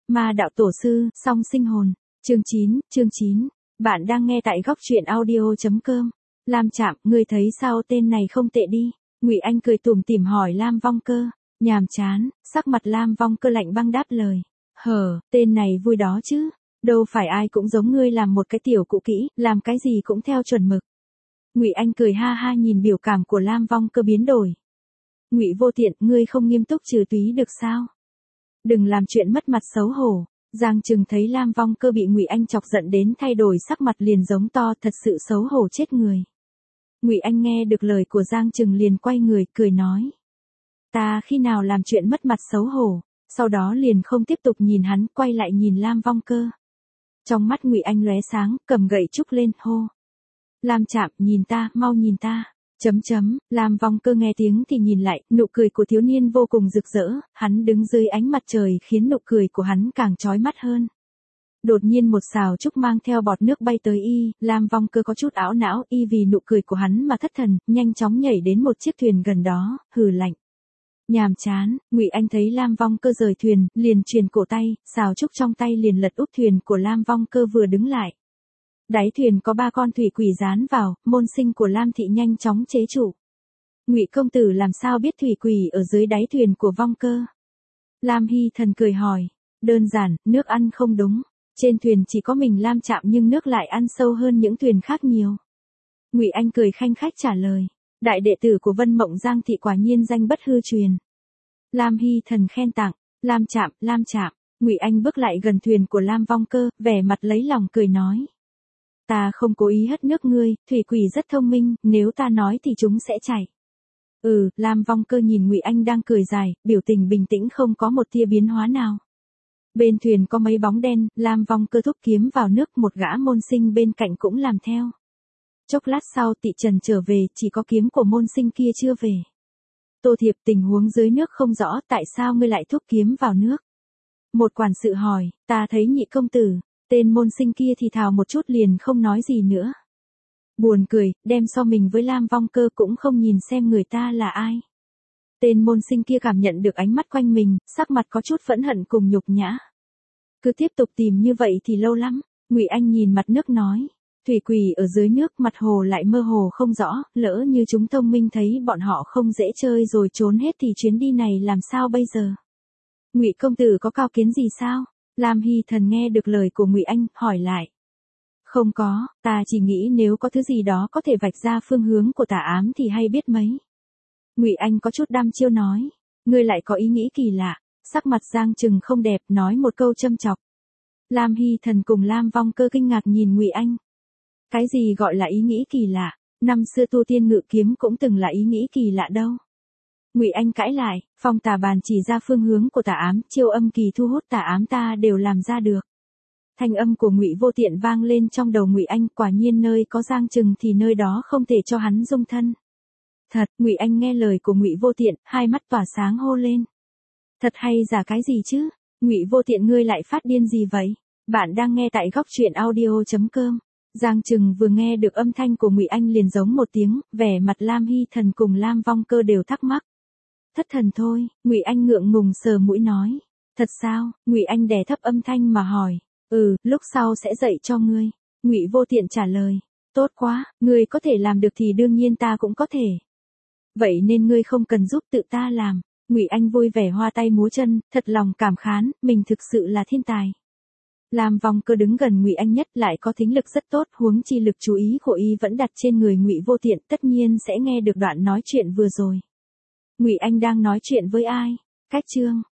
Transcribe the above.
Ma đạo tổ sư, song sinh hồn. Chương 9. Bạn đang nghe tại góc truyện audio.com. Lam Trạm, ngươi thấy sao tên này không tệ đi. Ngụy Anh cười tủm tỉm hỏi Lam Vong Cơ. Nhàm chán, sắc mặt Lam Vong Cơ lạnh băng đáp lời. Tên này vui đó chứ. Đâu phải ai cũng giống ngươi làm một cái tiểu cũ kỹ, làm cái gì cũng theo chuẩn mực. Ngụy Anh cười ha ha nhìn biểu cảm của Lam Vong Cơ biến đổi. Ngụy Vô Tiện, ngươi không nghiêm túc trừ túy được sao? Đừng làm chuyện mất mặt xấu hổ. Giang Trừng thấy Lam Vong Cơ bị Ngụy Anh chọc giận đến thay đổi sắc mặt liền giống to, thật sự xấu hổ chết người. Ngụy Anh nghe được lời của Giang Trừng liền quay người cười nói. Ta khi nào làm chuyện mất mặt xấu hổ, sau đó liền không tiếp tục nhìn hắn, quay lại nhìn Lam Vong Cơ. Trong mắt Ngụy Anh lóe sáng, cầm gậy trúc lên, hô. Lam Trạm, nhìn ta, mau nhìn ta. Lam Vong Cơ nghe tiếng thì nhìn lại, nụ cười của thiếu niên vô cùng rực rỡ, hắn đứng dưới ánh mặt trời khiến nụ cười của hắn càng chói mắt hơn. Đột nhiên một xào trúc mang theo bọt nước bay tới y, Lam Vong Cơ có chút ảo não, y vì nụ cười của hắn mà thất thần, nhanh chóng nhảy đến một chiếc thuyền gần đó, hừ lạnh. Nhàm chán, Ngụy Anh thấy Lam Vong Cơ rời thuyền, liền truyền cổ tay, xào trúc trong tay liền lật úp thuyền của Lam Vong Cơ vừa đứng lại. Đáy thuyền có 3 con thủy quỷ dán vào, môn sinh của Lam thị nhanh chóng chế trụ. Ngụy công tử làm sao biết thủy quỷ ở dưới đáy thuyền của Vong Cơ? Lam Hy Thần cười hỏi. Đơn giản, nước ăn không đúng. Trên thuyền chỉ có mình Lam Trạm nhưng nước lại ăn sâu hơn những thuyền khác nhiều. Ngụy Anh cười khanh khách trả lời. Đại đệ tử của Vân Mộng Giang thị quả nhiên danh bất hư truyền. Lam Hy Thần khen tặng. Lam Trạm. Ngụy Anh bước lại gần thuyền của Lam Vong Cơ, vẻ mặt lấy lòng cười nói. Ta không cố ý hất nước ngươi, thủy quỷ rất thông minh, nếu ta nói thì chúng sẽ chạy. Lam Vong Cơ nhìn Ngụy Anh đang cười dài, biểu tình bình tĩnh không có một tia biến hóa nào. Bên thuyền có mấy bóng đen, Lam Vong Cơ thúc kiếm vào nước, một gã môn sinh bên cạnh cũng làm theo. Chốc lát sau Tị Trần trở về, chỉ có kiếm của môn sinh kia chưa về. Tô Thiệp, tình huống dưới nước không rõ, tại sao ngươi lại thúc kiếm vào nước? Một quản sự hỏi, ta thấy Nhị công tử. Tên môn sinh kia thì thào một chút liền không nói gì nữa. Buồn cười, đem so mình với Lam Vong Cơ cũng không nhìn xem người ta là ai. Tên môn sinh kia cảm nhận được ánh mắt quanh mình, sắc mặt có chút phẫn hận cùng nhục nhã. Cứ tiếp tục tìm như vậy thì lâu lắm. Ngụy Anh nhìn mặt nước nói. Thủy quỷ ở dưới nước, mặt hồ lại mơ hồ không rõ, lỡ như chúng thông minh thấy bọn họ không dễ chơi rồi trốn hết thì chuyến đi này làm sao bây giờ? Ngụy công tử có cao kiến gì sao? Lam Hy Thần nghe được lời của Ngụy Anh, hỏi lại. Không có, ta chỉ nghĩ nếu có thứ gì đó có thể vạch ra phương hướng của tà ám thì hay biết mấy. Ngụy Anh có chút đăm chiêu nói. Ngươi lại có ý nghĩ kỳ lạ. Sắc mặt Giang Trừng không đẹp, nói một câu châm chọc. Lam Hy Thần cùng Lam Vong Cơ kinh ngạc nhìn Ngụy Anh. Cái gì gọi là ý nghĩ kỳ lạ? Năm xưa tu tiên ngự kiếm cũng từng là ý nghĩ kỳ lạ đâu. Ngụy Anh cãi lại, phong tà bàn chỉ ra phương hướng của tà ám, chiêu âm kỳ thu hút tà ám ta đều làm ra được. Thanh âm của Ngụy Vô Tiện vang lên trong đầu Ngụy Anh, quả nhiên nơi có Giang Trừng thì nơi đó không thể cho hắn dung thân. Thật, Ngụy Anh nghe lời của Ngụy Vô Tiện, hai mắt tỏa sáng hô lên. Thật hay giả cái gì chứ? Ngụy Vô Tiện ngươi lại phát điên gì vậy? Bạn đang nghe tại góc truyện audio.com. Giang Trừng vừa nghe được âm thanh của Ngụy Anh liền giống một tiếng, vẻ mặt Lam Hy Thần cùng Lam Vong Cơ đều thắc mắc. Thất thần thôi, Ngụy Anh ngượng ngùng sờ mũi nói. Thật sao? Ngụy Anh đè thấp âm thanh mà hỏi. Lúc sau sẽ dạy cho ngươi. Ngụy Vô Tiện trả lời. Tốt quá, ngươi có thể làm được thì đương nhiên ta cũng có thể. Vậy nên ngươi không cần giúp, tự ta làm. Ngụy Anh vui vẻ hoa tay múa chân, thật lòng cảm khán, mình thực sự là thiên tài. Lam Vong Cơ đứng gần Ngụy Anh nhất, lại có thính lực rất tốt, huống chi lực chú ý của y vẫn đặt trên người Ngụy Vô Tiện, tất nhiên sẽ nghe được đoạn nói chuyện vừa rồi. Ngụy Anh đang nói chuyện với ai? Cách chương